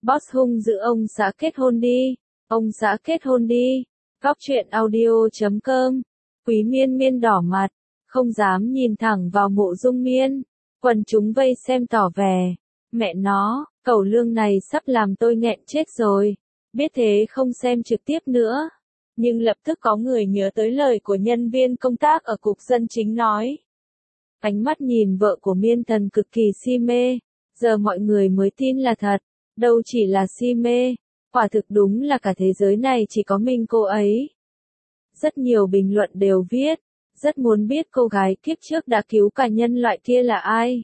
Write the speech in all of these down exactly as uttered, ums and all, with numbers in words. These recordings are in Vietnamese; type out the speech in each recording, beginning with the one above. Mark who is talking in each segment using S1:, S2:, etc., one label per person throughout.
S1: Boss hung dữ ông xã kết hôn đi, ông xã kết hôn đi. Góc truyện audio chấm com. Quý Miên Miên đỏ mặt, không dám nhìn thẳng vào Mộ Dung Miên. Quần chúng vây xem tỏ vẻ, mẹ nó, cẩu lương này sắp làm tôi nghẹn chết rồi. Biết thế không xem trực tiếp nữa. Nhưng lập tức có người nhớ tới lời của nhân viên công tác ở cục dân chính nói. Ánh mắt nhìn vợ của Miên Thần cực kỳ si mê, giờ mọi người mới tin là thật, đâu chỉ là si mê, quả thực đúng là cả thế giới này chỉ có mình cô ấy. Rất nhiều bình luận đều viết, rất muốn biết cô gái kiếp trước đã cứu cả nhân loại kia là ai.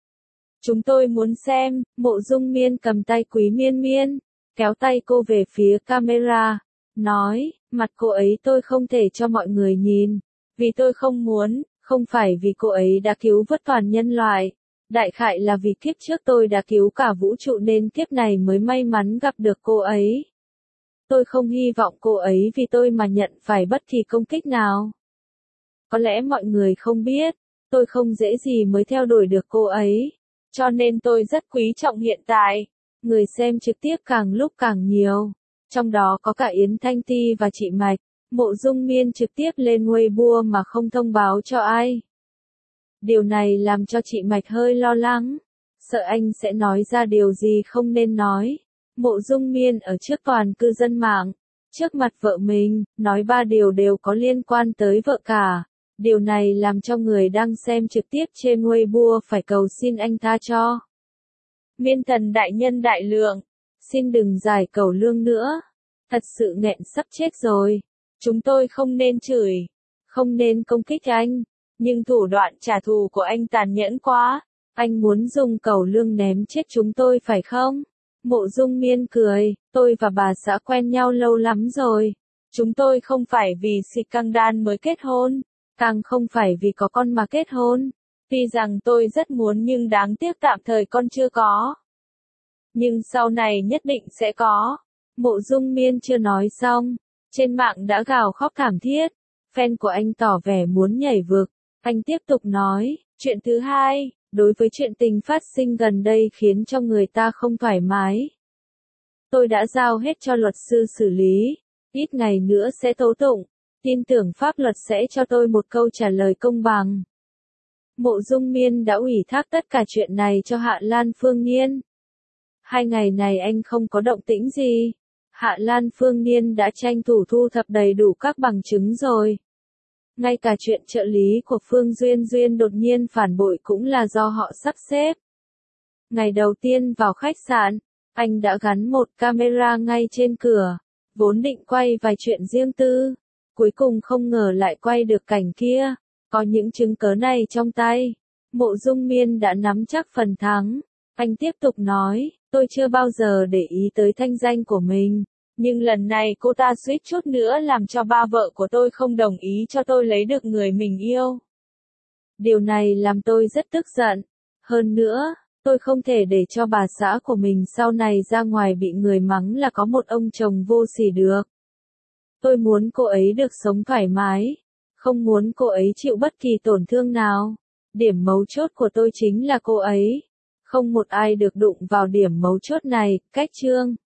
S1: Chúng tôi muốn xem. Mộ Dung Miên cầm tay Quý Miên Miên, kéo tay cô về phía camera, nói, mặt cô ấy tôi không thể cho mọi người nhìn, vì tôi không muốn, không phải vì cô ấy đã cứu vớt toàn nhân loại, đại khái là vì kiếp trước tôi đã cứu cả vũ trụ nên kiếp này mới may mắn gặp được cô ấy. Tôi không hy vọng cô ấy vì tôi mà nhận phải bất kỳ công kích nào. Có lẽ mọi người không biết, tôi không dễ gì mới theo đuổi được cô ấy, cho nên tôi rất quý trọng hiện tại. Người xem trực tiếp càng lúc càng nhiều, trong đó có cả Yến Thanh Ti và chị Mạch. Mộ Dung Miên trực tiếp lên Weibo mà không thông báo cho ai. Điều này làm cho chị Mạch hơi lo lắng, sợ anh sẽ nói ra điều gì không nên nói. Mộ Dung Miên ở trước toàn cư dân mạng, trước mặt vợ mình, nói ba điều đều có liên quan tới vợ cả. Điều này làm cho người đang xem trực tiếp trên Weibo phải cầu xin anh tha cho. Miên Thần đại nhân đại lượng, xin đừng giải cẩu lương nữa. Thật sự nghẹn sắp chết rồi. Chúng tôi không nên chửi, không nên công kích anh, nhưng thủ đoạn trả thù của anh tàn nhẫn quá. Anh muốn dùng cẩu lương ném chết chúng tôi phải không? Mộ Dung Miên cười, tôi và bà xã quen nhau lâu lắm rồi. Chúng tôi không phải vì scandal mới kết hôn, càng không phải vì có con mà kết hôn. Tuy rằng tôi rất muốn nhưng đáng tiếc tạm thời con chưa có. Nhưng sau này nhất định sẽ có. Mộ Dung Miên chưa nói xong, trên mạng đã gào khóc thảm thiết. Fan của anh tỏ vẻ muốn nhảy vực. Anh tiếp tục nói, chuyện thứ hai, đối với chuyện tình phát sinh gần đây khiến cho người ta không thoải mái. Tôi đã giao hết cho luật sư xử lý, ít ngày nữa sẽ tố tụng, tin tưởng pháp luật sẽ cho tôi một câu trả lời công bằng. Mộ Dung Miên đã ủy thác tất cả chuyện này cho Hạ Lan Phương Nhiên. Hai ngày này anh không có động tĩnh gì. Hạ Lan Phương Nhiên đã tranh thủ thu thập đầy đủ các bằng chứng rồi. Ngay cả chuyện trợ lý của Phương Duyên Duyên đột nhiên phản bội cũng là do họ sắp xếp. Ngày đầu tiên vào khách sạn, anh đã gắn một camera ngay trên cửa, vốn định quay vài chuyện riêng tư. Cuối cùng không ngờ lại quay được cảnh kia. Có những chứng cớ này trong tay, Mộ Dung Miên đã nắm chắc phần thắng. Anh tiếp tục nói, tôi chưa bao giờ để ý tới thanh danh của mình. Nhưng lần này cô ta suýt chút nữa làm cho ba vợ của tôi không đồng ý cho tôi lấy được người mình yêu. Điều này làm tôi rất tức giận. Hơn nữa, tôi không thể để cho bà xã của mình sau này ra ngoài bị người mắng là có một ông chồng vô sỉ được. Tôi muốn cô ấy được sống thoải mái, không muốn cô ấy chịu bất kỳ tổn thương nào. Điểm mấu chốt của tôi chính là cô ấy. Không một ai được đụng vào điểm mấu chốt này. Cách chương